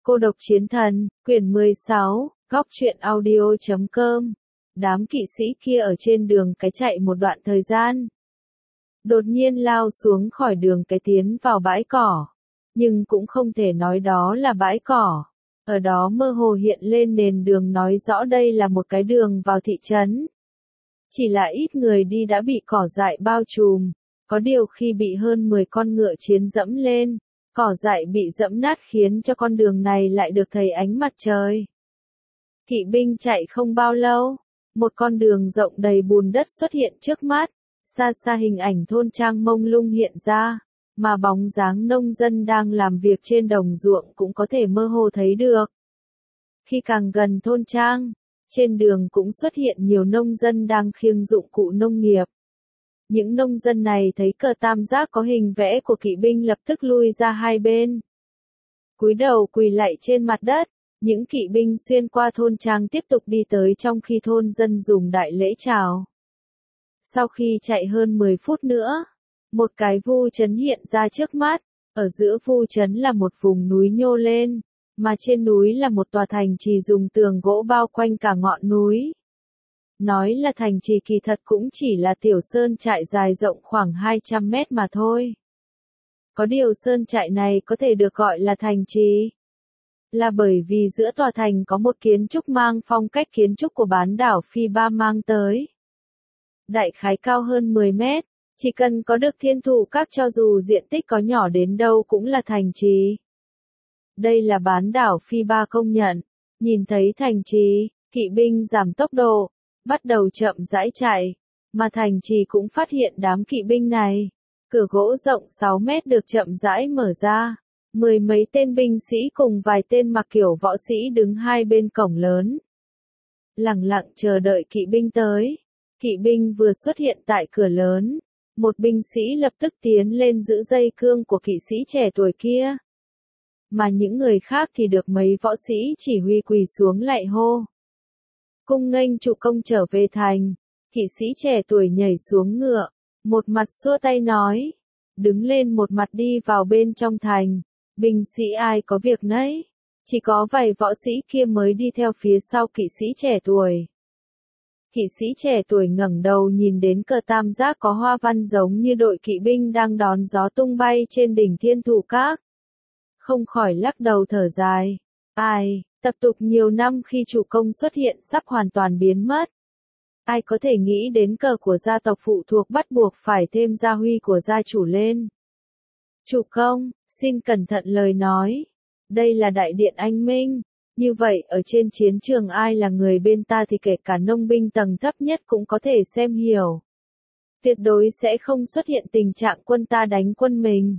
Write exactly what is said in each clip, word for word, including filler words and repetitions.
Cô độc chiến thần, quyển mười sáu, góc truyện audio chấm com. Đám kỵ sĩ kia ở trên đường cái chạy một đoạn thời gian. Đột nhiên lao xuống khỏi đường cái tiến vào bãi cỏ. Nhưng cũng không thể nói đó là bãi cỏ. Ở đó mơ hồ hiện lên nền đường nói rõ đây là một cái đường vào thị trấn. Chỉ là ít người đi đã bị cỏ dại bao trùm. Có điều khi bị hơn mười con ngựa chiến dẫm lên, cỏ dại bị dẫm nát khiến cho con đường này lại được thấy ánh mặt trời. Kỵ binh chạy không bao lâu, một con đường rộng đầy bùn đất xuất hiện trước mắt, xa xa hình ảnh thôn trang mông lung hiện ra, mà bóng dáng nông dân đang làm việc trên đồng ruộng cũng có thể mơ hồ thấy được. Khi càng gần thôn trang, trên đường cũng xuất hiện nhiều nông dân đang khiêng dụng cụ nông nghiệp. Những nông dân này thấy cờ tam giác có hình vẽ của kỵ binh lập tức lui ra hai bên. Cúi đầu quỳ lạy trên mặt đất, những kỵ binh xuyên qua thôn trang tiếp tục đi tới trong khi thôn dân dùng đại lễ chào. Sau khi chạy hơn mười phút nữa, một cái vu trấn hiện ra trước mắt, ở giữa vu trấn là một vùng núi nhô lên, mà trên núi là một tòa thành trì dùng tường gỗ bao quanh cả ngọn núi. Nói là thành trì kỳ thật cũng chỉ là tiểu sơn trại dài rộng khoảng hai trăm mét mà thôi. Có điều sơn trại này có thể được gọi là thành trì, là bởi vì giữa tòa thành có một kiến trúc mang phong cách kiến trúc của bán đảo Phi Ba mang tới. Đại khái cao hơn mười mét, chỉ cần có được thiên thủ các cho dù diện tích có nhỏ đến đâu cũng là thành trì. Đây là bán đảo Phi Ba công nhận, nhìn thấy thành trì, kỵ binh giảm tốc độ, bắt đầu chậm rãi chạy, mà thành trì cũng phát hiện đám kỵ binh này. Cửa gỗ rộng sáu mét được chậm rãi mở ra, mười mấy tên binh sĩ cùng vài tên mặc kiểu võ sĩ đứng hai bên cổng lớn. Lặng lặng chờ đợi kỵ binh tới. Kỵ binh vừa xuất hiện tại cửa lớn, một binh sĩ lập tức tiến lên giữ dây cương của kỵ sĩ trẻ tuổi kia. Mà những người khác thì được mấy võ sĩ chỉ huy quỳ xuống lạy hô. Cung nghênh chủ công trở về thành, kỵ sĩ trẻ tuổi nhảy xuống ngựa, một mặt xua tay nói, đứng lên một mặt đi vào bên trong thành, binh sĩ ai có việc nấy, chỉ có vài võ sĩ kia mới đi theo phía sau kỵ sĩ trẻ tuổi. Kỵ sĩ trẻ tuổi ngẩng đầu nhìn đến cờ tam giác có hoa văn giống như đội kỵ binh đang đón gió tung bay trên đỉnh Thiên Thủ Các. Không khỏi lắc đầu thở dài, ai, tập tục nhiều năm khi chủ công xuất hiện sắp hoàn toàn biến mất. Ai có thể nghĩ đến cờ của gia tộc phụ thuộc bắt buộc phải thêm gia huy của gia chủ lên. Chủ công, xin cẩn thận lời nói. Đây là đại điện anh minh. Như vậy ở trên chiến trường ai là người bên ta thì kể cả nông binh tầng thấp nhất cũng có thể xem hiểu. Tuyệt đối sẽ không xuất hiện tình trạng quân ta đánh quân mình.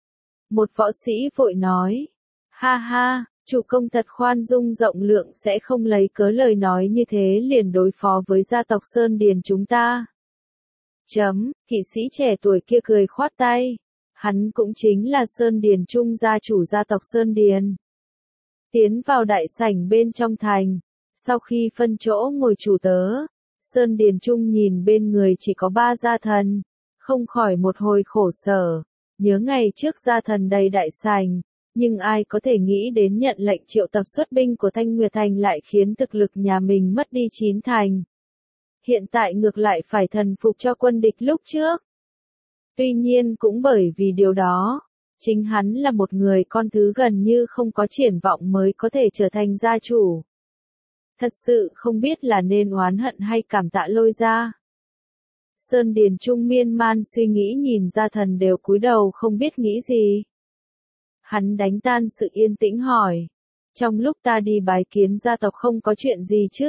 Một võ sĩ vội nói. Ha ha, chủ công thật khoan dung rộng lượng sẽ không lấy cớ lời nói như thế liền đối phó với gia tộc Sơn Điền chúng ta. Chấm, kỵ sĩ trẻ tuổi kia cười khoát tay. Hắn cũng chính là Sơn Điền Trung gia chủ gia tộc Sơn Điền. Tiến vào đại sảnh bên trong thành, sau khi phân chỗ ngồi chủ tớ, Sơn Điền Trung nhìn bên người chỉ có ba gia thần, không khỏi một hồi khổ sở, nhớ ngày trước gia thần đầy đại sảnh, nhưng ai có thể nghĩ đến nhận lệnh triệu tập xuất binh của Thanh Nguyệt Thành lại khiến thực lực nhà mình mất đi chín thành. Hiện tại ngược lại phải thần phục cho quân địch lúc trước. Tuy nhiên cũng bởi vì điều đó, chính hắn là một người con thứ gần như không có triển vọng mới có thể trở thành gia chủ. Thật sự không biết là nên oán hận hay cảm tạ Lôi gia. Sơn Điền Trung miên man suy nghĩ nhìn gia thần đều cúi đầu không biết nghĩ gì. Hắn đánh tan sự yên tĩnh hỏi. Trong lúc ta đi bái kiến gia tộc không có chuyện gì chứ?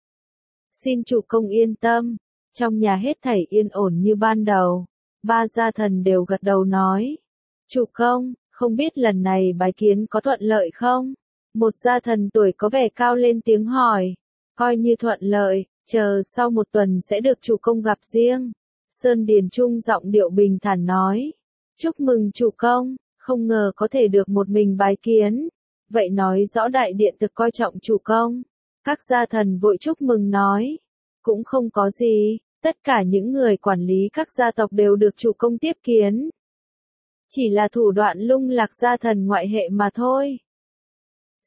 Xin chủ công yên tâm. Trong nhà hết thảy yên ổn như ban đầu. Ba gia thần đều gật đầu nói. Chủ công, không biết lần này bái kiến có thuận lợi không? Một gia thần tuổi có vẻ cao lên tiếng hỏi. Coi như thuận lợi, chờ sau một tuần sẽ được chủ công gặp riêng. Sơn Điền Trung giọng điệu bình thản nói. Chúc mừng chủ công, không ngờ có thể được một mình bái kiến. Vậy nói rõ đại điện thực coi trọng chủ công. Các gia thần vội chúc mừng nói. Cũng không có gì, tất cả những người quản lý các gia tộc đều được chủ công tiếp kiến. Chỉ là thủ đoạn lung lạc gia thần ngoại hệ mà thôi.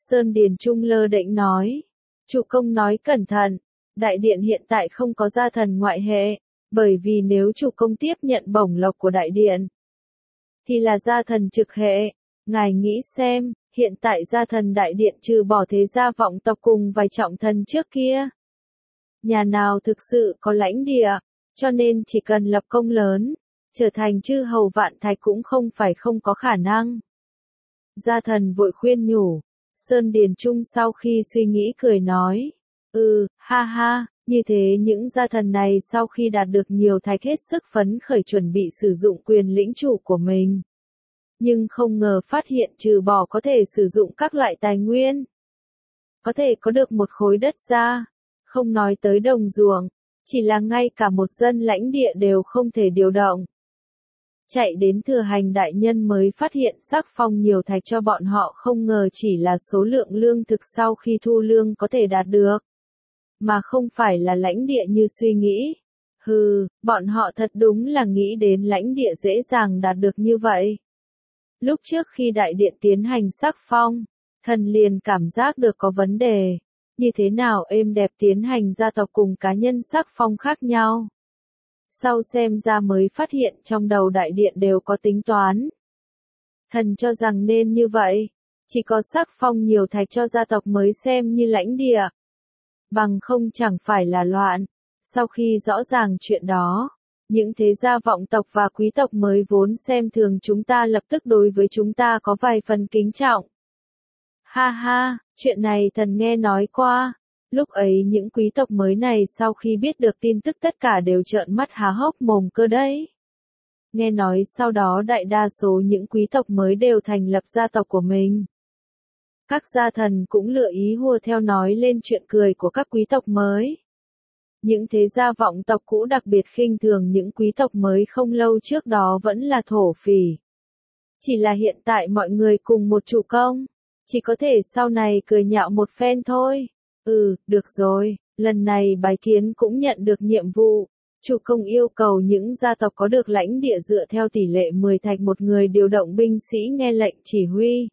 Sơn Điền Trung lơ đễnh nói. Chủ công nói cẩn thận, đại điện hiện tại không có gia thần ngoại hệ, bởi vì nếu chủ công tiếp nhận bổng lộc của đại điện, thì là gia thần trực hệ. Ngài nghĩ xem, hiện tại gia thần đại điện trừ bỏ thế gia vọng tộc cùng vài trọng thần trước kia, nhà nào thực sự có lãnh địa, cho nên chỉ cần lập công lớn, trở thành chư hầu vạn thạch cũng không phải không có khả năng. Gia thần vội khuyên nhủ. Sơn Điền Trung sau khi suy nghĩ cười nói. Ừ, ha ha, như thế những gia thần này sau khi đạt được nhiều thạch hết sức phấn khởi chuẩn bị sử dụng quyền lĩnh chủ của mình. Nhưng không ngờ phát hiện trừ bỏ có thể sử dụng các loại tài nguyên, có thể có được một khối đất ra, không nói tới đồng ruộng, chỉ là ngay cả một dân lãnh địa đều không thể điều động. Chạy đến Thừa Hành đại nhân mới phát hiện sắc phong nhiều thạch cho bọn họ không ngờ chỉ là số lượng lương thực sau khi thu lương có thể đạt được, mà không phải là lãnh địa như suy nghĩ. Hừ, bọn họ thật đúng là nghĩ đến lãnh địa dễ dàng đạt được như vậy. Lúc trước khi đại điện tiến hành sắc phong, thần liền cảm giác được có vấn đề. Như thế nào êm đẹp tiến hành gia tộc cùng cá nhân sắc phong khác nhau. Sau xem ra mới phát hiện trong đầu đại điện đều có tính toán. Thần cho rằng nên như vậy, chỉ có sắc phong nhiều thạch cho gia tộc mới xem như lãnh địa. Bằng không chẳng phải là loạn. Sau khi rõ ràng chuyện đó, những thế gia vọng tộc và quý tộc mới vốn xem thường chúng ta lập tức đối với chúng ta có vài phần kính trọng. Ha ha, chuyện này thần nghe nói qua. Lúc ấy những quý tộc mới này sau khi biết được tin tức tất cả đều trợn mắt há hốc mồm cơ đấy. Nghe nói sau đó đại đa số những quý tộc mới đều thành lập gia tộc của mình. Các gia thần cũng lựa ý hùa theo nói lên chuyện cười của các quý tộc mới. Những thế gia vọng tộc cũ đặc biệt khinh thường những quý tộc mới không lâu trước đó vẫn là thổ phỉ. Chỉ là hiện tại mọi người cùng một chủ công, chỉ có thể sau này cười nhạo một phen thôi. Ừ, được rồi, lần này bái kiến cũng nhận được nhiệm vụ. Chủ công yêu cầu những gia tộc có được lãnh địa dựa theo tỷ lệ mười thạch một người điều động binh sĩ nghe lệnh chỉ huy.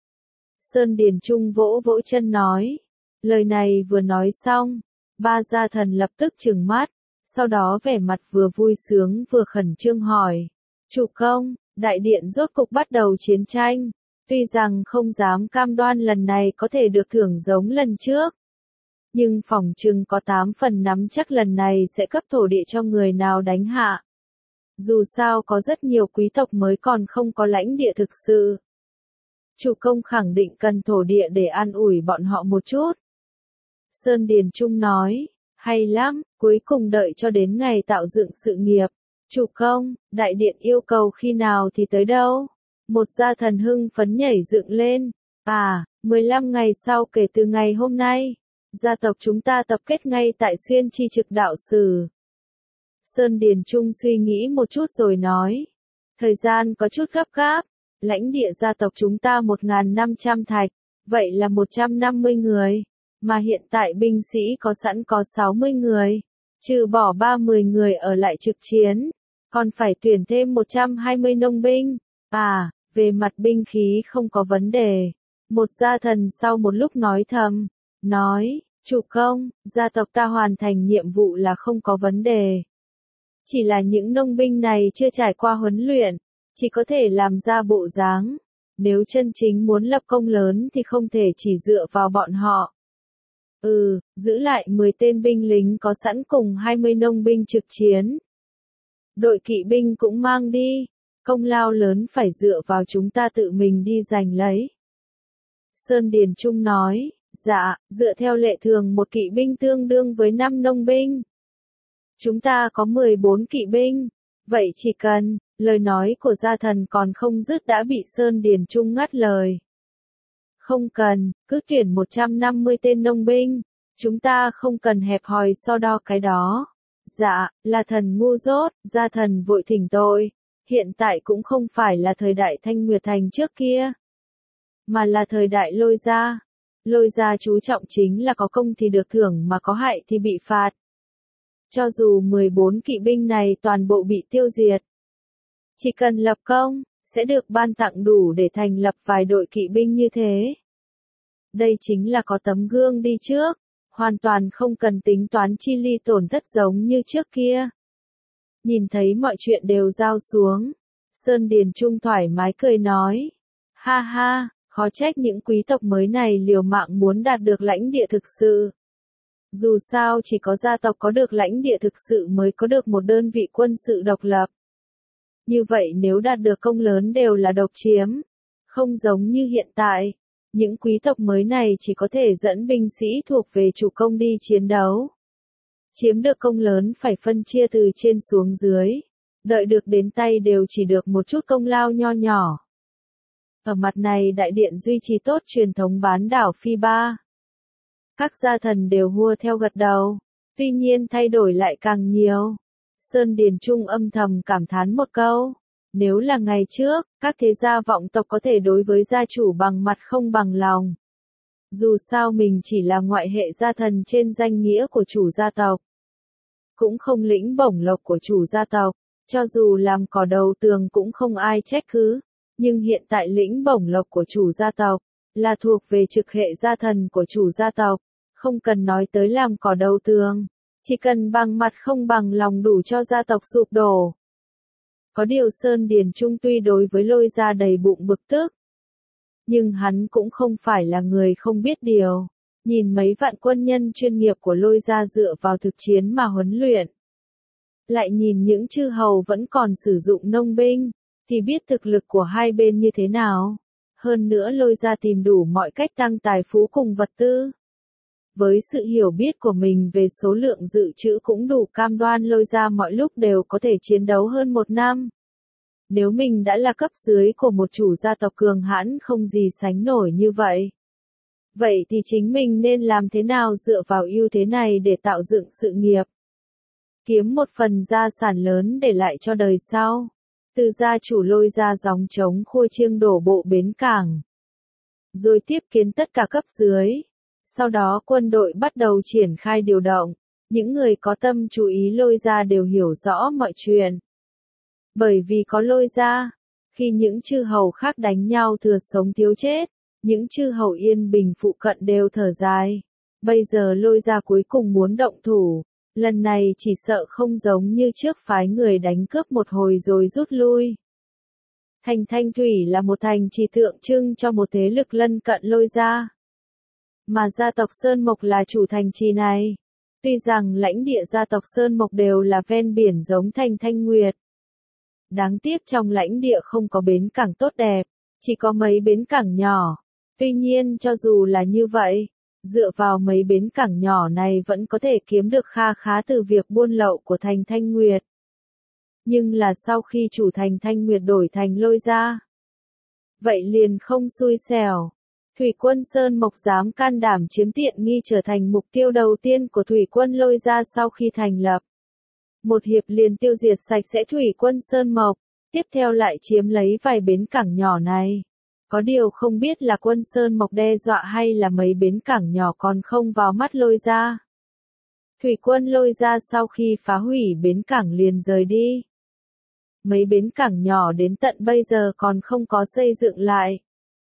Sơn Điền Trung vỗ vỗ chân nói. Lời này vừa nói xong, ba gia thần lập tức trừng mắt, sau đó vẻ mặt vừa vui sướng vừa khẩn trương hỏi. Chủ công, đại điện rốt cục bắt đầu chiến tranh, tuy rằng không dám cam đoan lần này có thể được thưởng giống lần trước. Nhưng phỏng chừng có tám phần nắm chắc lần này sẽ cấp thổ địa cho người nào đánh hạ. Dù sao có rất nhiều quý tộc mới còn không có lãnh địa thực sự. Chủ công khẳng định cần thổ địa để an ủi bọn họ một chút. Sơn Điền Trung nói, hay lắm, cuối cùng đợi cho đến ngày tạo dựng sự nghiệp. Chủ công, đại điện yêu cầu khi nào thì tới đâu? Một gia thần hưng phấn nhảy dựng lên. À, mười lăm ngày sau kể từ ngày hôm nay. Gia tộc chúng ta tập kết ngay tại Xuyên Chi Trực Đạo Sử. Sơn Điền Trung suy nghĩ một chút rồi nói. Thời gian có chút gấp gáp. Lãnh địa gia tộc chúng ta một nghìn năm trăm thạch. Vậy là một trăm năm mươi người. Mà hiện tại binh sĩ có sẵn có sáu mươi người. Trừ bỏ ba mươi người ở lại trực chiến. Còn phải tuyển thêm một trăm hai mươi nông binh. À, về mặt binh khí không có vấn đề. Một gia thần sau một lúc nói thầm. Nói, chủ công, gia tộc ta hoàn thành nhiệm vụ là không có vấn đề. Chỉ là những nông binh này chưa trải qua huấn luyện, chỉ có thể làm ra bộ dáng. Nếu chân chính muốn lập công lớn thì không thể chỉ dựa vào bọn họ. Ừ, giữ lại mười tên binh lính có sẵn cùng hai mươi nông binh trực chiến. Đội kỵ binh cũng mang đi, công lao lớn phải dựa vào chúng ta tự mình đi giành lấy. Sơn Điền Trung nói. Dạ, dựa theo lệ thường một kỵ binh tương đương với năm nông binh. Chúng ta có mười bốn kỵ binh. Vậy chỉ cần, lời nói của gia thần còn không dứt đã bị Sơn Điền Trung ngắt lời. Không cần, cứ tuyển một trăm năm mươi tên nông binh. Chúng ta không cần hẹp hòi so đo cái đó. Dạ, là thần ngu dốt, gia thần vội thỉnh tội. Hiện tại cũng không phải là thời đại Thanh Nguyệt Thành trước kia, mà là thời đại Lôi Gia. Lôi Gia chú trọng chính là có công thì được thưởng mà có hại thì bị phạt. Cho dù mười bốn kỵ binh này toàn bộ bị tiêu diệt, chỉ cần lập công, sẽ được ban tặng đủ để thành lập vài đội kỵ binh như thế. Đây chính là có tấm gương đi trước, hoàn toàn không cần tính toán chi ly tổn thất giống như trước kia. Nhìn thấy mọi chuyện đều giao xuống, Sơn Điền Trung thoải mái cười nói. Ha ha, khó trách những quý tộc mới này liều mạng muốn đạt được lãnh địa thực sự. Dù sao chỉ có gia tộc có được lãnh địa thực sự mới có được một đơn vị quân sự độc lập. Như vậy nếu đạt được công lớn đều là độc chiếm. Không giống như hiện tại, những quý tộc mới này chỉ có thể dẫn binh sĩ thuộc về chủ công đi chiến đấu. Chiếm được công lớn phải phân chia từ trên xuống dưới, đợi được đến tay đều chỉ được một chút công lao nho nhỏ. Ở mặt này đại điện duy trì tốt truyền thống bán đảo Phi Ba. Các gia thần đều hua theo gật đầu, tuy nhiên thay đổi lại càng nhiều. Sơn Điền Trung âm thầm cảm thán một câu, nếu là ngày trước, các thế gia vọng tộc có thể đối với gia chủ bằng mặt không bằng lòng. Dù sao mình chỉ là ngoại hệ gia thần trên danh nghĩa của chủ gia tộc, cũng không lĩnh bổng lộc của chủ gia tộc, cho dù làm cỏ đầu tường cũng không ai trách cứ, nhưng hiện tại lĩnh bổng lộc của chủ gia tộc, là thuộc về trực hệ gia thần của chủ gia tộc, không cần nói tới làm cỏ đầu tường, chỉ cần bằng mặt không bằng lòng đủ cho gia tộc sụp đổ. Có điều Sơn Điền Trung tuy đối với Lôi Gia đầy bụng bực tức, nhưng hắn cũng không phải là người không biết điều. Nhìn mấy vạn quân nhân chuyên nghiệp của Lôi Gia dựa vào thực chiến mà huấn luyện, lại nhìn những chư hầu vẫn còn sử dụng nông binh, thì biết thực lực của hai bên như thế nào. Hơn nữa Lôi Gia tìm đủ mọi cách tăng tài phú cùng vật tư. Với sự hiểu biết của mình về số lượng dự trữ cũng đủ cam đoan Lôi Gia mọi lúc đều có thể chiến đấu hơn một năm. Nếu mình đã là cấp dưới của một chủ gia tộc cường hãn không gì sánh nổi như vậy, vậy thì chính mình nên làm thế nào dựa vào ưu thế này để tạo dựng sự nghiệp, kiếm một phần gia sản lớn để lại cho đời sau. Từ gia chủ Lôi Gia gióng trống khua chiêng đổ bộ bến cảng, rồi tiếp kiến tất cả cấp dưới. Sau đó quân đội bắt đầu triển khai điều động, những người có tâm chú ý Lôi Gia đều hiểu rõ mọi chuyện. Bởi vì có Lôi Gia, khi những chư hầu khác đánh nhau thừa sống thiếu chết, những chư hầu yên bình phụ cận đều thở dài. Bây giờ Lôi Gia cuối cùng muốn động thủ, lần này chỉ sợ không giống như trước phái người đánh cướp một hồi rồi rút lui. Thành Thanh Thủy là một thành trì tượng trưng cho một thế lực lân cận Lôi Gia, mà gia tộc Sơn Mộc là chủ thành trì này. Tuy rằng lãnh địa gia tộc Sơn Mộc đều là ven biển giống thành Thanh Nguyệt, đáng tiếc trong lãnh địa không có bến cảng tốt đẹp, chỉ có mấy bến cảng nhỏ. Tuy nhiên cho dù là như vậy, dựa vào mấy bến cảng nhỏ này vẫn có thể kiếm được kha khá từ việc buôn lậu của thành Thanh Nguyệt. Nhưng là sau khi chủ thành Thanh Nguyệt đổi thành Lôi Gia, vậy liền không xui xẻo. Thủy quân Sơn Mộc dám can đảm chiếm tiện nghi trở thành mục tiêu đầu tiên của thủy quân Lôi Gia sau khi thành lập. Một hiệp liền tiêu diệt sạch sẽ thủy quân Sơn Mộc, tiếp theo lại chiếm lấy vài bến cảng nhỏ này. Có điều không biết là quân Sơn Mộc đe dọa hay là mấy bến cảng nhỏ còn không vào mắt Lôi Gia. Thủy quân Lôi Gia sau khi phá hủy bến cảng liền rời đi. Mấy bến cảng nhỏ đến tận bây giờ còn không có xây dựng lại.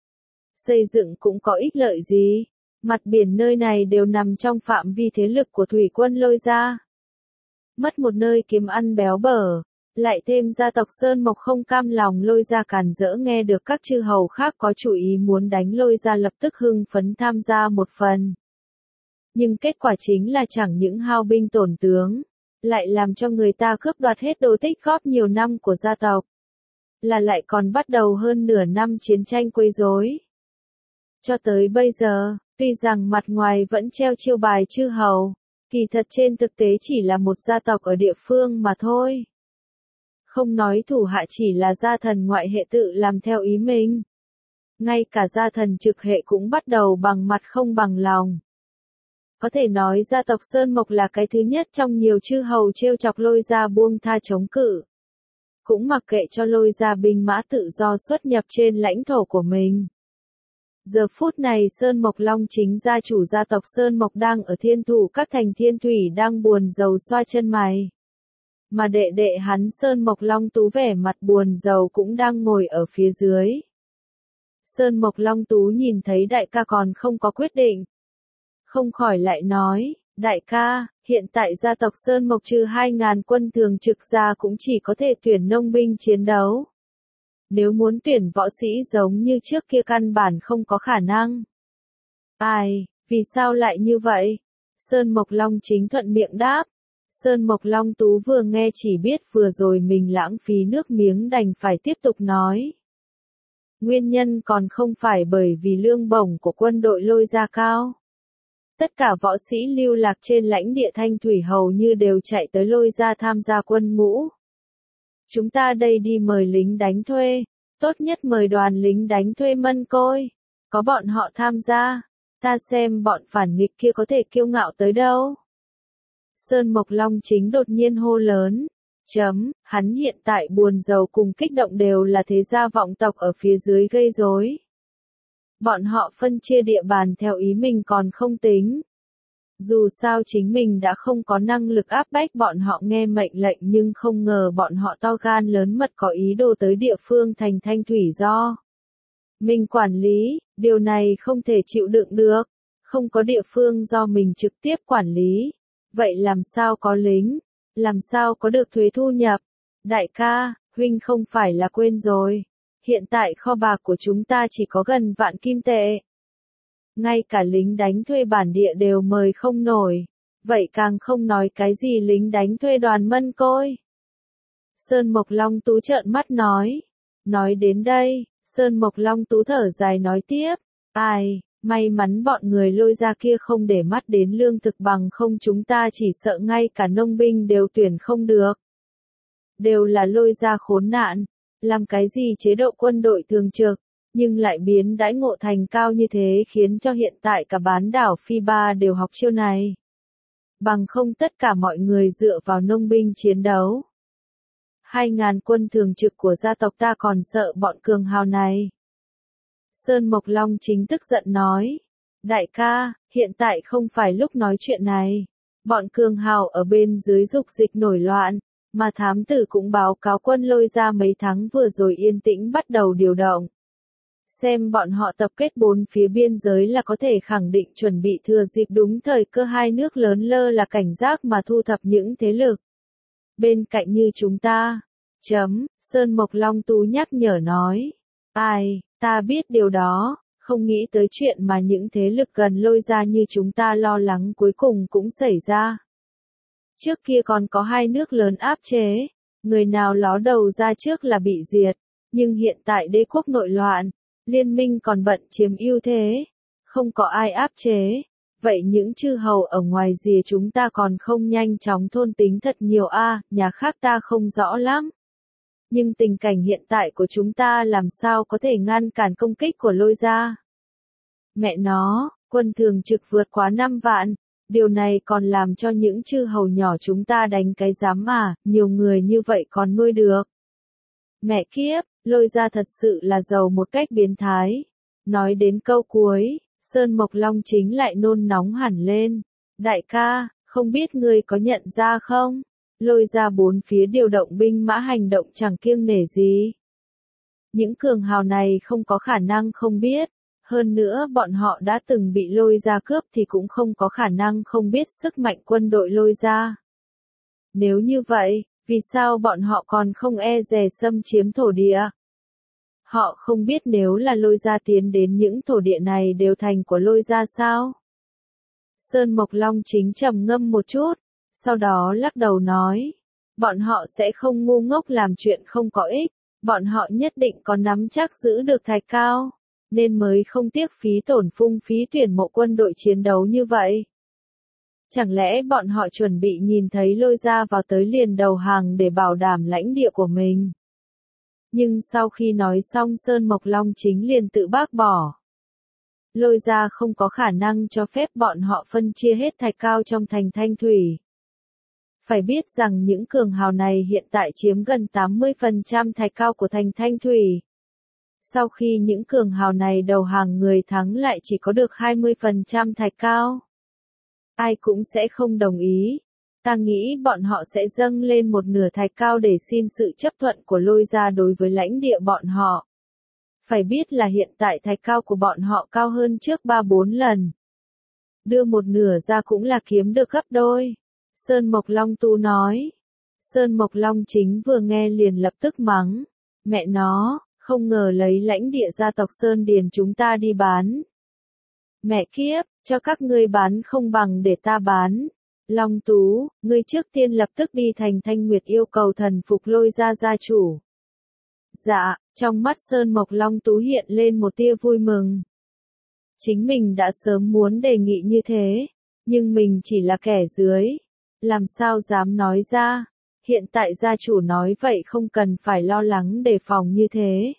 Xây dựng cũng có ích lợi gì, mặt biển nơi này đều nằm trong phạm vi thế lực của thủy quân Lôi Gia. Mất một nơi kiếm ăn béo bở, lại thêm gia tộc Sơn Mộc không cam lòng Lôi Gia càn rỡ nghe được các chư hầu khác có chủ ý muốn đánh Lôi Gia lập tức hưng phấn tham gia một phần. Nhưng kết quả chính là chẳng những hao binh tổn tướng, lại làm cho người ta cướp đoạt hết đồ tích góp nhiều năm của gia tộc. Là lại còn bắt đầu hơn nửa năm chiến tranh quấy rối. Cho tới bây giờ, tuy rằng mặt ngoài vẫn treo chiêu bài chư hầu, kỳ thật trên thực tế chỉ là một gia tộc ở địa phương mà thôi. Không nói thủ hạ chỉ là gia thần ngoại hệ tự làm theo ý mình. Ngay cả gia thần trực hệ cũng bắt đầu bằng mặt không bằng lòng. Có thể nói gia tộc Sơn Mộc là cái thứ nhất trong nhiều chư hầu trêu chọc Lôi Gia buông tha chống cự. Cũng mặc kệ cho Lôi Gia binh mã tự do xuất nhập trên lãnh thổ của mình. Giờ phút này Sơn Mộc Long chính gia chủ gia tộc Sơn Mộc đang ở thiên thủ các thành thiên thủy đang buồn rầu xoa chân mày. Mà đệ đệ hắn Sơn Mộc Long Tú vẻ mặt buồn rầu cũng đang ngồi ở phía dưới. Sơn Mộc Long Tú nhìn thấy đại ca còn không có quyết định. Không khỏi lại nói, đại ca, hiện tại gia tộc Sơn Mộc trừ hai ngàn quân thường trực ra cũng chỉ có thể tuyển nông binh chiến đấu. Nếu muốn tuyển võ sĩ giống như trước kia căn bản không có khả năng. Ai, vì sao lại như vậy? Sơn Mộc Long Chính thuận miệng đáp. Sơn Mộc Long Tú vừa nghe chỉ biết vừa rồi mình lãng phí nước miếng đành phải tiếp tục nói. Nguyên nhân còn không phải bởi vì lương bổng của quân đội Lôi Gia cao. Tất cả võ sĩ lưu lạc trên lãnh địa Thanh Thủy hầu như đều chạy tới Lôi Gia tham gia quân ngũ. Chúng ta đây đi mời lính đánh thuê, tốt nhất mời đoàn lính đánh thuê Mân Côi. Có bọn họ tham gia, ta xem bọn phản nghịch kia có thể kiêu ngạo tới đâu. Sơn Mộc Long Chính đột nhiên hô lớn. Chấm, hắn hiện tại buồn giàu cùng kích động đều là thế gia vọng tộc ở phía dưới gây rối. Bọn họ phân chia địa bàn theo ý mình còn không tính. Dù sao chính mình đã không có năng lực áp bách bọn họ nghe mệnh lệnh nhưng không ngờ bọn họ to gan lớn mật có ý đồ tới địa phương thành Thanh Thủy do mình quản lý, điều này không thể chịu đựng được. Không có địa phương do mình trực tiếp quản lý. Vậy làm sao có lính? Làm sao có được thuế thu nhập? Đại ca, huynh không phải là quên rồi. Hiện tại kho bạc của chúng ta chỉ có gần vạn kim tệ. Ngay cả lính đánh thuê bản địa đều mời không nổi. Vậy càng không nói cái gì lính đánh thuê đoàn Mân Côi. Sơn Mộc Long Tú trợn mắt nói. Nói đến đây, Sơn Mộc Long Tú thở dài nói tiếp. Ai, may mắn bọn người Lôi Gia kia không để mắt đến lương thực bằng không chúng ta chỉ sợ ngay cả nông binh đều tuyển không được. Đều là Lôi Gia khốn nạn, làm cái gì chế độ quân đội thường trực, nhưng lại biến đãi ngộ thành cao như thế khiến cho hiện tại cả bán đảo Phi Ba đều học chiêu này. Bằng không tất cả mọi người dựa vào nông binh chiến đấu. Hai ngàn quân thường trực của gia tộc ta còn sợ bọn cường hào này. Sơn Mộc Long Chính tức giận nói. Đại ca, hiện tại không phải lúc nói chuyện này. Bọn cường hào ở bên dưới dục dịch nổi loạn, mà thám tử cũng báo cáo quân Lôi Gia mấy tháng vừa rồi yên tĩnh bắt đầu điều động. Xem bọn họ tập kết bốn phía biên giới là có thể khẳng định chuẩn bị thừa dịp đúng thời cơ hai nước lớn lơ là cảnh giác mà thu thập những thế lực. Bên cạnh như chúng ta. Chấm, Sơn Mộc Long Tú nhắc nhở nói. Ai, ta biết điều đó, không nghĩ tới chuyện mà những thế lực gần Lôi Gia như chúng ta lo lắng cuối cùng cũng xảy ra. Trước kia còn có hai nước lớn áp chế, người nào ló đầu ra trước là bị diệt, nhưng hiện tại đế quốc nội loạn, liên minh còn bận chiếm ưu thế, không có ai áp chế, vậy những chư hầu ở ngoài rìa chúng ta còn không nhanh chóng thôn tính thật nhiều a, à, nhà khác ta không rõ lắm. Nhưng tình cảnh hiện tại của chúng ta làm sao có thể ngăn cản công kích của Lôi Gia? Mẹ nó, quân thường trực vượt quá năm vạn, điều này còn làm cho những chư hầu nhỏ chúng ta đánh cái giám mà, nhiều người như vậy còn nuôi được. Mẹ kiếp, Lôi Gia thật sự là giàu một cách biến thái. Nói đến câu cuối, Sơn Mộc Long Chính lại nôn nóng hẳn lên. Đại ca, không biết ngươi có nhận ra không? Lôi Gia bốn phía điều động binh mã hành động chẳng kiêng nể gì. Những cường hào này không có khả năng không biết. Hơn nữa bọn họ đã từng bị Lôi Gia cướp thì cũng không có khả năng không biết sức mạnh quân đội Lôi Gia. Nếu như vậy, vì sao bọn họ còn không e dè xâm chiếm thổ địa? Họ không biết nếu là Lôi Gia tiến đến những thổ địa này đều thành của Lôi Gia sao? Sơn Mộc Long Chính trầm ngâm một chút, sau đó lắc đầu nói, bọn họ sẽ không ngu ngốc làm chuyện không có ích, bọn họ nhất định có nắm chắc giữ được Thạch Cao, nên mới không tiếc phí tổn phung phí tuyển mộ quân đội chiến đấu như vậy. Chẳng lẽ bọn họ chuẩn bị nhìn thấy Lôi Gia vào tới liền đầu hàng để bảo đảm lãnh địa của mình? Nhưng sau khi nói xong Sơn Mộc Long Chính liền tự bác bỏ. Lôi Gia không có khả năng cho phép bọn họ phân chia hết Thạch Cao trong thành Thanh Thủy. Phải biết rằng những cường hào này hiện tại chiếm gần tám mươi phần trăm Thạch Cao của thành Thanh Thủy. Sau khi những cường hào này đầu hàng người thắng lại chỉ có được hai mươi phần trăm Thạch Cao. Ai cũng sẽ không đồng ý. Ta nghĩ bọn họ sẽ dâng lên một nửa Thạch Cao để xin sự chấp thuận của Lôi Gia đối với lãnh địa bọn họ. Phải biết là hiện tại thạch cao của bọn họ cao hơn trước ba bốn lần. Đưa một nửa ra cũng là kiếm được gấp đôi. Sơn Mộc Long Tú nói. Sơn Mộc Long Chính vừa nghe liền lập tức mắng. Mẹ nó, không ngờ lấy lãnh địa gia tộc Sơn Điền chúng ta đi bán. Mẹ kiếp, cho các ngươi bán không bằng để ta bán. Long Tú, ngươi trước tiên lập tức đi thành Thanh Nguyệt yêu cầu thần phục Lôi gia gia chủ. Dạ, trong mắt Sơn Mộc Long Tú hiện lên một tia vui mừng. Chính mình đã sớm muốn đề nghị như thế, nhưng mình chỉ là kẻ dưới. Làm sao dám nói ra, hiện tại gia chủ nói vậy không cần phải lo lắng đề phòng như thế.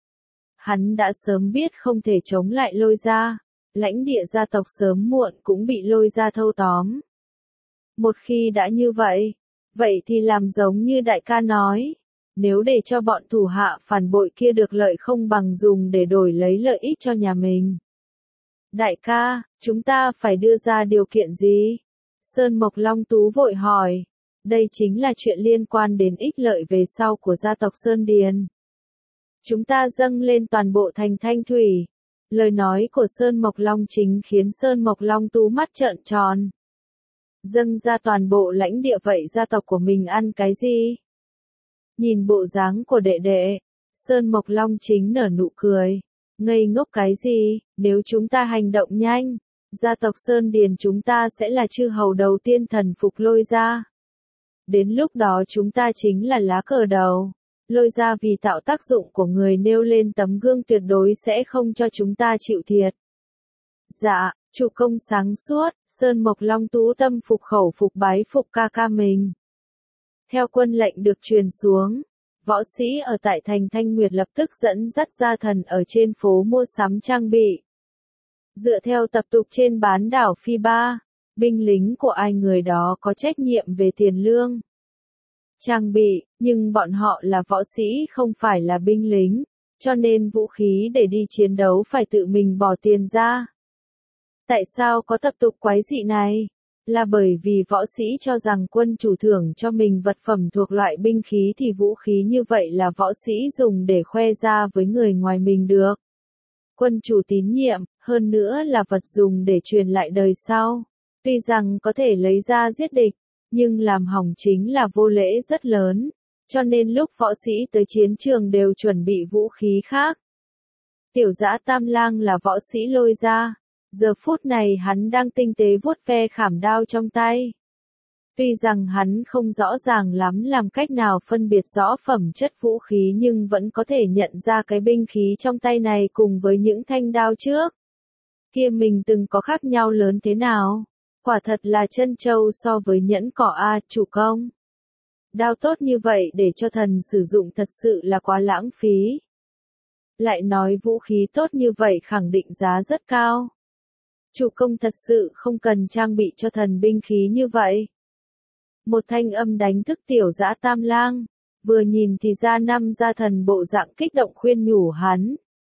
Hắn đã sớm biết không thể chống lại Lôi gia, lãnh địa gia tộc sớm muộn cũng bị Lôi gia thâu tóm. Một khi đã như vậy, vậy thì làm giống như đại ca nói, nếu để cho bọn thủ hạ phản bội kia được lợi không bằng dùng để đổi lấy lợi ích cho nhà mình. Đại ca, chúng ta phải đưa ra điều kiện gì? Sơn Mộc Long Tú vội hỏi. Đây chính là chuyện liên quan đến ích lợi về sau của gia tộc Sơn Điền. Chúng ta dâng lên toàn bộ thành Thanh Thủy. Lời nói của Sơn Mộc Long Chính khiến Sơn Mộc Long Tú mắt trợn tròn. Dâng ra toàn bộ lãnh địa vậy gia tộc của mình ăn cái gì? Nhìn bộ dáng của đệ đệ, Sơn Mộc Long Chính nở nụ cười. Ngây ngốc cái gì, nếu chúng ta hành động nhanh, gia tộc Sơn Điền chúng ta sẽ là chư hầu đầu tiên thần phục Lôi gia. Đến lúc đó chúng ta chính là lá cờ đầu. Lôi gia vì tạo tác dụng của người nêu lên tấm gương tuyệt đối sẽ không cho chúng ta chịu thiệt. Dạ, chủ công sáng suốt, Sơn Mộc Long Tú tâm phục khẩu phục bái phục ca ca mình. Theo quân lệnh được truyền xuống, võ sĩ ở tại thành Thanh Nguyệt lập tức dẫn dắt gia thần ở trên phố mua sắm trang bị. Dựa theo tập tục trên bán đảo Phi Ba, binh lính của ai người đó có trách nhiệm về tiền lương, trang bị, nhưng bọn họ là võ sĩ không phải là binh lính, cho nên vũ khí để đi chiến đấu phải tự mình bỏ tiền ra. Tại sao có tập tục quái dị này? Là bởi vì võ sĩ cho rằng quân chủ thưởng cho mình vật phẩm thuộc loại binh khí thì vũ khí như vậy là võ sĩ dùng để khoe ra với người ngoài mình được. Quân chủ tín nhiệm, hơn nữa là vật dùng để truyền lại đời sau. Tuy rằng có thể lấy ra giết địch, nhưng làm hỏng chính là vô lễ rất lớn, cho nên lúc võ sĩ tới chiến trường đều chuẩn bị vũ khí khác. Tiểu Dã Tam Lang là võ sĩ Lôi gia. Giờ phút này hắn đang tinh tế vuốt ve khảm đao trong tay. Tuy rằng hắn không rõ ràng lắm làm cách nào phân biệt rõ phẩm chất vũ khí nhưng vẫn có thể nhận ra cái binh khí trong tay này cùng với những thanh đao trước kia mình từng có khác nhau lớn thế nào. Quả thật là chân châu so với nhẫn cỏ a, chủ công. Đao tốt như vậy để cho thần sử dụng thật sự là quá lãng phí. Lại nói vũ khí tốt như vậy khẳng định giá rất cao. Chủ công thật sự không cần trang bị cho thần binh khí như vậy. Một thanh âm đánh thức Tiểu Dã Tam Lang, vừa nhìn thì ra năm gia thần bộ dạng kích động khuyên nhủ hắn.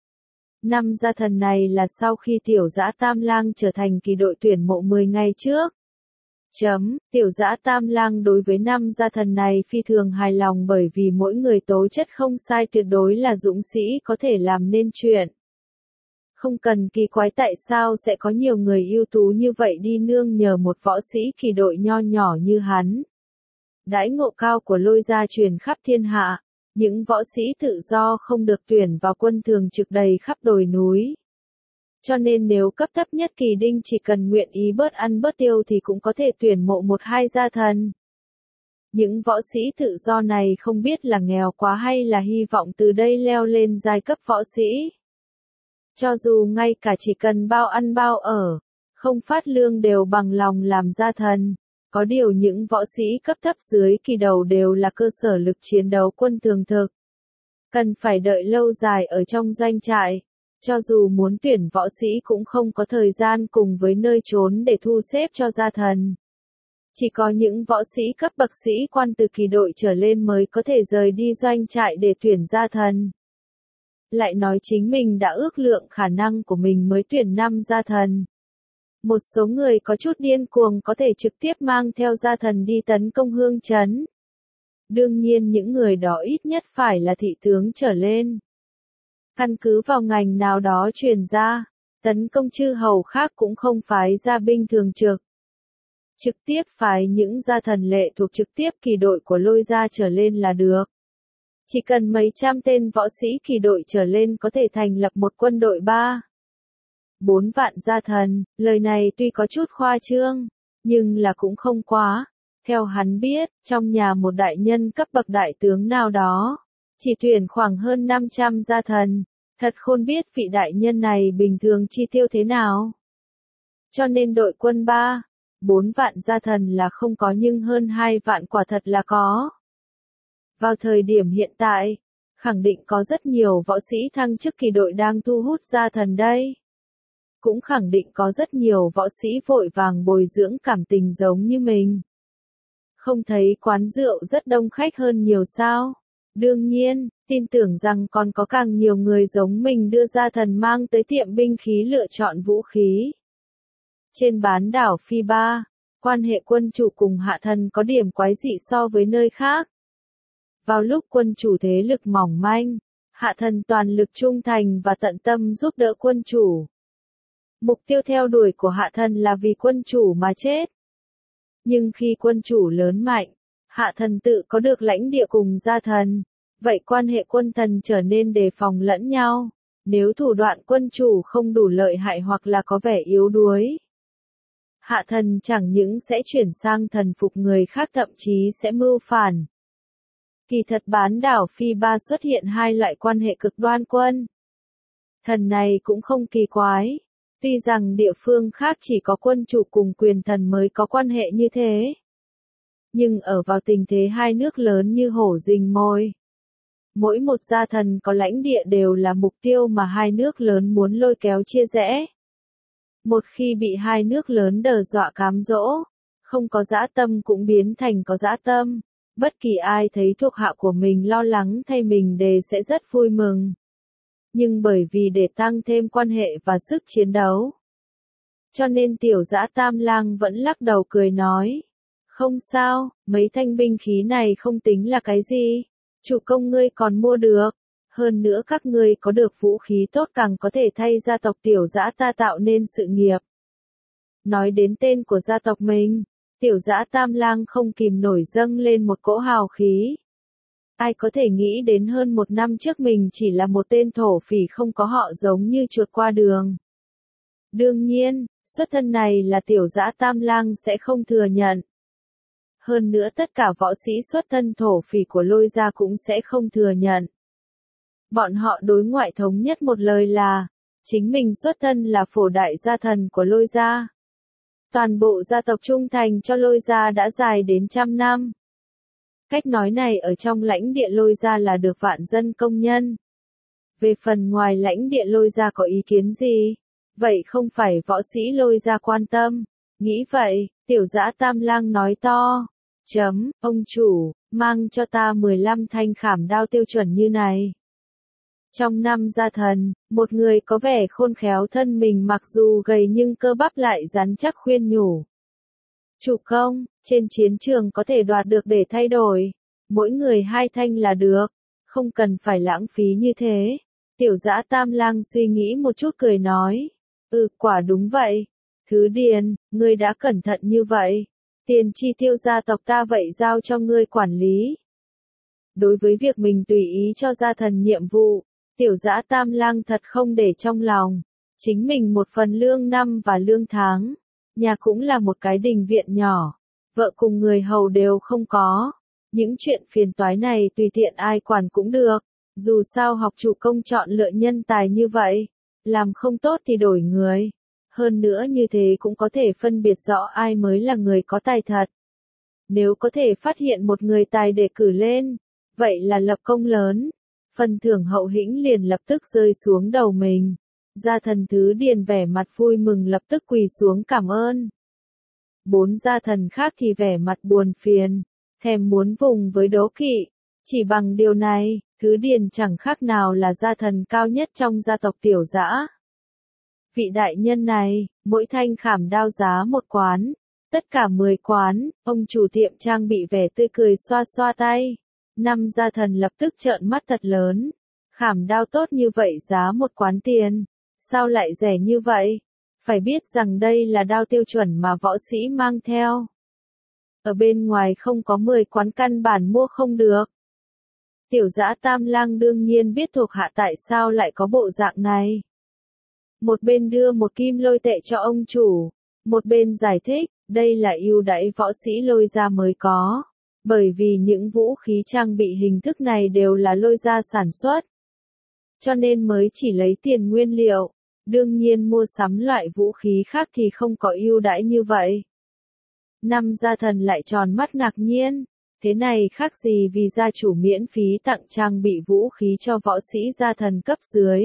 Năm gia thần này là sau khi Tiểu Dã Tam Lang trở thành kỳ đội tuyển mộ mười ngày trước. Chấm, Tiểu Dã Tam Lang đối với năm gia thần này phi thường hài lòng bởi vì mỗi người tố chất không sai tuyệt đối là dũng sĩ có thể làm nên chuyện. Không cần kỳ quái tại sao sẽ có nhiều người ưu tú như vậy đi nương nhờ một võ sĩ kỳ đội nho nhỏ như hắn. Đãi ngộ cao của Lôi gia truyền khắp thiên hạ, những võ sĩ tự do không được tuyển vào quân thường trực đầy khắp đồi núi. Cho nên nếu cấp thấp nhất kỳ đinh chỉ cần nguyện ý bớt ăn bớt tiêu thì cũng có thể tuyển mộ một hai gia thần. Những võ sĩ tự do này không biết là nghèo quá hay là hy vọng từ đây leo lên giai cấp võ sĩ. Cho dù ngay cả chỉ cần bao ăn bao ở, không phát lương đều bằng lòng làm gia thần. Có điều những võ sĩ cấp thấp dưới kỳ đầu đều là cơ sở lực chiến đấu quân thường thực. Cần phải đợi lâu dài ở trong doanh trại. Cho dù muốn tuyển võ sĩ cũng không có thời gian cùng với nơi trốn để thu xếp cho gia thần. Chỉ có những võ sĩ cấp bậc sĩ quan từ kỳ đội trở lên mới có thể rời đi doanh trại để tuyển gia thần. Lại nói chính mình đã ước lượng khả năng của mình mới tuyển năm gia thần. Một số người có chút điên cuồng có thể trực tiếp mang theo gia thần đi tấn công Hương Trấn. Đương nhiên những người đó ít nhất phải là thị tướng trở lên. Căn cứ vào ngành nào đó truyền ra, tấn công chư hầu khác cũng không phái ra binh thường trực. Trực tiếp phái những gia thần lệ thuộc trực tiếp kỳ đội của Lôi gia trở lên là được. Chỉ cần mấy trăm tên võ sĩ kỳ đội trở lên có thể thành lập một quân đội ba. Bốn vạn gia thần, lời này tuy có chút khoa trương, nhưng là cũng không quá. Theo hắn biết, trong nhà một đại nhân cấp bậc đại tướng nào đó, chỉ tuyển khoảng hơn năm trăm gia thần, thật khôn biết vị đại nhân này bình thường chi tiêu thế nào. Cho nên đội quân ba, bốn vạn gia thần là không có nhưng hơn hai vạn quả thật là có. Vào thời điểm hiện tại, khẳng định có rất nhiều võ sĩ thăng chức kỳ đội đang thu hút gia thần đây. Cũng khẳng định có rất nhiều võ sĩ vội vàng bồi dưỡng cảm tình giống như mình. Không thấy quán rượu rất đông khách hơn nhiều sao? Đương nhiên, tin tưởng rằng còn có càng nhiều người giống mình đưa gia thần mang tới tiệm binh khí lựa chọn vũ khí. Trên bán đảo Phi Ba, quan hệ quân chủ cùng hạ thần có điểm quái dị so với nơi khác. Vào lúc quân chủ thế lực mỏng manh, hạ thần toàn lực trung thành và tận tâm giúp đỡ quân chủ. Mục tiêu theo đuổi của hạ thần là vì quân chủ mà chết. Nhưng khi quân chủ lớn mạnh, hạ thần tự có được lãnh địa cùng gia thần, vậy quan hệ quân thần trở nên đề phòng lẫn nhau, nếu thủ đoạn quân chủ không đủ lợi hại hoặc là có vẻ yếu đuối. Hạ thần chẳng những sẽ chuyển sang thần phục người khác thậm chí sẽ mưu phản. Kỳ thật bán đảo Phi Ba xuất hiện hai loại quan hệ cực đoan quân. Thần này cũng không kỳ quái. Tuy rằng địa phương khác chỉ có quân chủ cùng quyền thần mới có quan hệ như thế. Nhưng ở vào tình thế hai nước lớn như hổ rình mồi. Mỗi một gia thần có lãnh địa đều là mục tiêu mà hai nước lớn muốn lôi kéo chia rẽ. Một khi bị hai nước lớn đe dọa cám dỗ, không có dã tâm cũng biến thành có dã tâm. Bất kỳ ai thấy thuộc hạ của mình lo lắng thay mình đều sẽ rất vui mừng. Nhưng bởi vì để tăng thêm quan hệ và sức chiến đấu. Cho nên tiểu dã Tam Lang vẫn lắc đầu cười nói. Không sao, mấy thanh binh khí này không tính là cái gì. Chủ công ngươi còn mua được. Hơn nữa các ngươi có được vũ khí tốt càng có thể thay gia tộc tiểu dã ta tạo nên sự nghiệp. Nói đến tên của gia tộc mình, tiểu dã Tam Lang không kìm nổi dâng lên một cỗ hào khí. Ai có thể nghĩ đến hơn một năm trước mình chỉ là một tên thổ phỉ không có họ giống như chuột qua đường. Đương nhiên, xuất thân này là tiểu dã Tam Lang sẽ không thừa nhận. Hơn nữa tất cả võ sĩ xuất thân thổ phỉ của Lôi gia cũng sẽ không thừa nhận. Bọn họ đối ngoại thống nhất một lời là, chính mình xuất thân là phổ đại gia thần của Lôi gia. Toàn bộ gia tộc trung thành cho Lôi gia đã dài đến trăm năm. Cách nói này ở trong lãnh địa Lôi gia là được vạn dân công nhân. Về phần ngoài lãnh địa Lôi gia có ý kiến gì? Vậy không phải võ sĩ Lôi gia quan tâm. Nghĩ vậy, tiểu dã Tam Lang nói to. Chấm, ông chủ, mang cho ta mười lăm thanh khảm đao tiêu chuẩn như này. Trong năm gia thần, một người có vẻ khôn khéo thân mình mặc dù gầy nhưng cơ bắp lại rắn chắc khuyên nhủ. Chủ công, trên chiến trường có thể đoạt được để thay đổi. Mỗi người hai thanh là được. Không cần phải lãng phí như thế. Tiểu dã Tam Lang suy nghĩ một chút cười nói. Ừ, quả đúng vậy. Thứ Điền, ngươi đã cẩn thận như vậy. Tiền chi tiêu gia tộc ta vậy giao cho ngươi quản lý. Đối với việc mình tùy ý cho gia thần nhiệm vụ, tiểu dã Tam Lang thật không để trong lòng. Chính mình một phần lương năm và lương tháng. Nhà cũng là một cái đình viện nhỏ. Vợ cùng người hầu đều không có. Những chuyện phiền toái này tùy tiện ai quản cũng được. Dù sao học chủ công chọn lựa nhân tài như vậy. Làm không tốt thì đổi người. Hơn nữa như thế cũng có thể phân biệt rõ ai mới là người có tài thật. Nếu có thể phát hiện một người tài để cử lên, vậy là lập công lớn. Phần thưởng hậu hĩnh liền lập tức rơi xuống đầu mình. Gia thần Thứ Điền vẻ mặt vui mừng lập tức quỳ xuống cảm ơn. Bốn gia thần khác thì vẻ mặt buồn phiền, thèm muốn vùng với đố kỵ. Chỉ bằng điều này, Thứ Điền chẳng khác nào là gia thần cao nhất trong gia tộc tiểu dã. Vị đại nhân này, mỗi thanh khảm đao giá một quán, tất cả mười quán, ông chủ tiệm trang bị vẻ tươi cười xoa xoa tay. Năm gia thần lập tức trợn mắt thật lớn. Khảm đao tốt như vậy giá một quán tiền, sao lại rẻ như vậy? Phải biết rằng đây là đao tiêu chuẩn mà võ sĩ mang theo. Ở bên ngoài không có mười quán căn bản mua không được. Tiểu Dã Tam Lang đương nhiên biết thuộc hạ tại sao lại có bộ dạng này. Một bên đưa một kim lôi tệ cho ông chủ, một bên giải thích, đây là ưu đãi võ sĩ Lôi Gia mới có, bởi vì những vũ khí trang bị hình thức này đều là Lôi Gia sản xuất. Cho nên mới chỉ lấy tiền nguyên liệu, đương nhiên mua sắm loại vũ khí khác thì không có ưu đãi như vậy. Năm gia thần lại tròn mắt ngạc nhiên, thế này khác gì vì gia chủ miễn phí tặng trang bị vũ khí cho võ sĩ gia thần cấp dưới.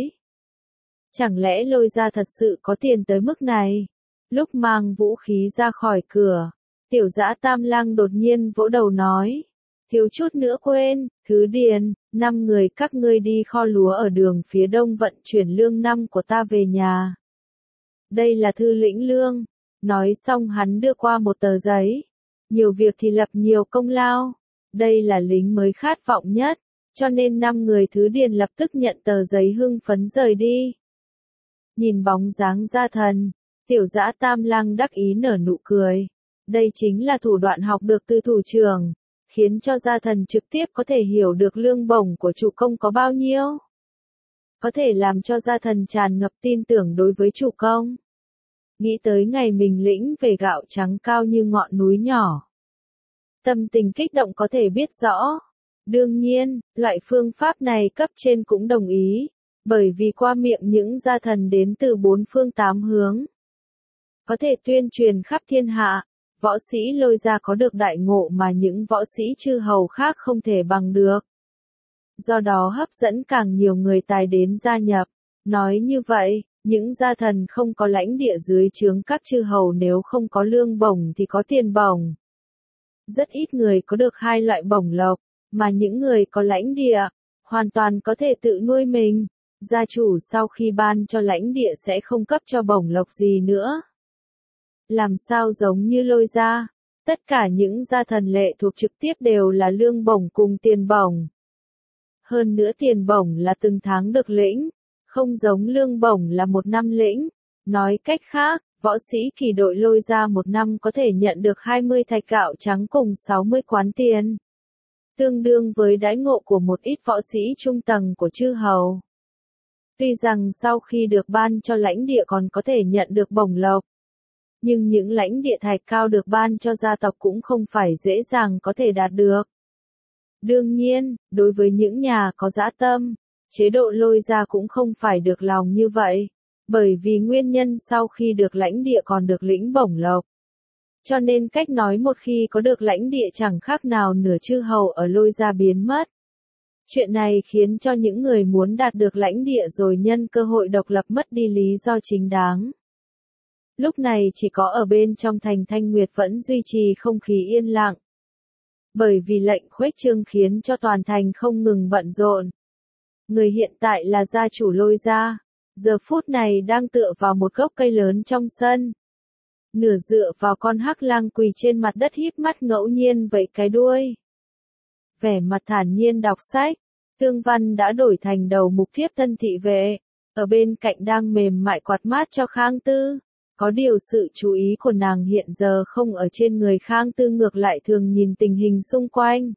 Chẳng lẽ Lôi Gia thật sự có tiền tới mức này? Lúc mang vũ khí ra khỏi cửa, Tiểu Dã Tam Lang đột nhiên vỗ đầu nói, thiếu chút nữa quên, Thứ Điền, năm người các ngươi đi kho lúa ở đường phía đông vận chuyển lương năm của ta về nhà. Đây là thư lĩnh lương. Nói xong hắn đưa qua một tờ giấy. Nhiều việc thì lập nhiều công lao. Đây là lính mới khát vọng nhất, cho nên năm người Thứ Điền lập tức nhận tờ giấy hưng phấn rời đi. Nhìn bóng dáng gia thần, Tiểu Dã Tam Lang đắc ý nở nụ cười. Đây chính là thủ đoạn học được từ thủ trưởng, khiến cho gia thần trực tiếp có thể hiểu được lương bổng của chủ công có bao nhiêu. Có thể làm cho gia thần tràn ngập tin tưởng đối với chủ công. Nghĩ tới ngày mình lĩnh về gạo trắng cao như ngọn núi nhỏ. Tâm tình kích động có thể biết rõ. Đương nhiên, loại phương pháp này cấp trên cũng đồng ý, bởi vì qua miệng những gia thần đến từ bốn phương tám hướng. Có thể tuyên truyền khắp thiên hạ, võ sĩ Lôi Gia có được đại ngộ mà những võ sĩ chư hầu khác không thể bằng được. Do đó hấp dẫn càng nhiều người tài đến gia nhập. Nói như vậy, những gia thần không có lãnh địa dưới trướng các chư hầu nếu không có lương bổng thì có tiền bổng. Rất ít người có được hai loại bổng lộc, mà những người có lãnh địa, hoàn toàn có thể tự nuôi mình. Gia chủ sau khi ban cho lãnh địa sẽ không cấp cho bổng lộc gì nữa. Làm sao giống như Lôi Gia, tất cả những gia thần lệ thuộc trực tiếp đều là lương bổng cùng tiền bổng. Hơn nữa tiền bổng là từng tháng được lĩnh, không giống lương bổng là một năm lĩnh. Nói cách khác, võ sĩ kỳ đội Lôi Gia một năm có thể nhận được hai mươi thạch gạo trắng cùng sáu mươi quán tiền. Tương đương với đãi ngộ của một ít võ sĩ trung tầng của chư hầu. Tuy rằng sau khi được ban cho lãnh địa còn có thể nhận được bổng lộc, nhưng những lãnh địa thạch cao được ban cho gia tộc cũng không phải dễ dàng có thể đạt được. Đương nhiên, đối với những nhà có dã tâm, chế độ Lôi Gia cũng không phải được lòng như vậy, bởi vì nguyên nhân sau khi được lãnh địa còn được lĩnh bổng lộc. Cho nên cách nói một khi có được lãnh địa chẳng khác nào nửa chư hầu ở Lôi Gia biến mất. Chuyện này khiến cho những người muốn đạt được lãnh địa rồi nhân cơ hội độc lập mất đi lý do chính đáng. Lúc này chỉ có ở bên trong thành Thanh Nguyệt vẫn duy trì không khí yên lặng. Bởi vì lệnh khuếch trương khiến cho toàn thành không ngừng bận rộn. Người hiện tại là gia chủ Lôi Gia, giờ phút này đang tựa vào một gốc cây lớn trong sân. Nửa dựa vào con hắc lang quỳ trên mặt đất híp mắt ngẫu nhiên vẫy cái đuôi. Vẻ mặt thản nhiên đọc sách, Tương Văn đã đổi thành đầu mục thiếp thân thị vệ, ở bên cạnh đang mềm mại quạt mát cho Khang Tư. Có điều sự chú ý của nàng hiện giờ không ở trên người Khang Tư ngược lại thường nhìn tình hình xung quanh.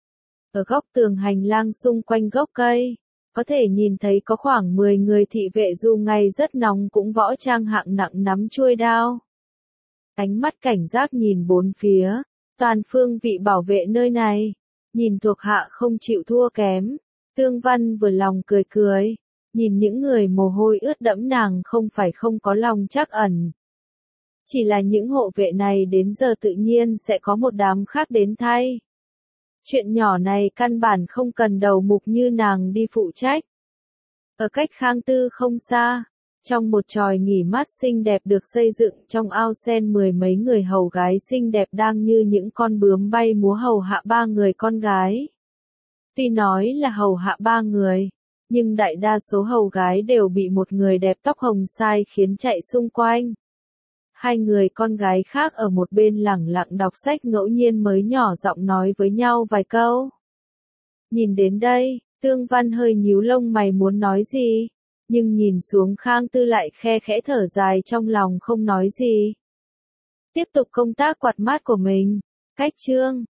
Ở góc tường hành lang xung quanh gốc cây, có thể nhìn thấy có khoảng mười người thị vệ dù ngày rất nóng cũng võ trang hạng nặng nắm chuôi đao. Ánh mắt cảnh giác nhìn bốn phía, toàn phương vị bảo vệ nơi này, nhìn thuộc hạ không chịu thua kém. Tương Văn vừa lòng cười cười, nhìn những người mồ hôi ướt đẫm nàng không phải không có lòng trắc ẩn. Chỉ là những hộ vệ này đến giờ tự nhiên sẽ có một đám khác đến thay. Chuyện nhỏ này căn bản không cần đầu mục như nàng đi phụ trách. Ở cách Khang Tư không xa, trong một chòi nghỉ mát xinh đẹp được xây dựng trong ao sen mười mấy người hầu gái xinh đẹp đang như những con bướm bay múa hầu hạ ba người con gái. Tuy nói là hầu hạ ba người, nhưng đại đa số hầu gái đều bị một người đẹp tóc hồng sai khiến chạy xung quanh. Hai người con gái khác ở một bên lẳng lặng đọc sách ngẫu nhiên mới nhỏ giọng nói với nhau vài câu. Nhìn đến đây, Tương Văn hơi nhíu lông mày muốn nói gì, nhưng nhìn xuống Khang Tư lại khe khẽ thở dài trong lòng không nói gì. Tiếp tục công tác quạt mát của mình. Cách chương